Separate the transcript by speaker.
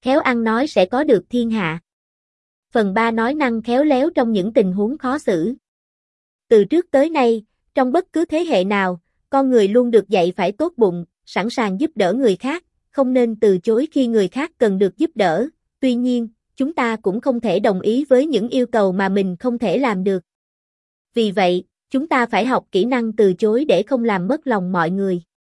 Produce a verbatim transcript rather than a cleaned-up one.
Speaker 1: khéo ăn nói sẽ có được thiên hạ. Phần ba nói năng khéo léo trong những tình huống khó xử. Từ trước tới nay, trong bất cứ thế hệ nào, con người luôn được dạy phải tốt bụng, sẵn sàng giúp đỡ người khác, không nên từ chối khi người khác cần được giúp đỡ. Tuy nhiên, chúng ta cũng không thể đồng ý với những yêu cầu mà mình không thể làm được. Vì vậy, chúng ta phải học kỹ năng từ chối để không làm mất lòng mọi người.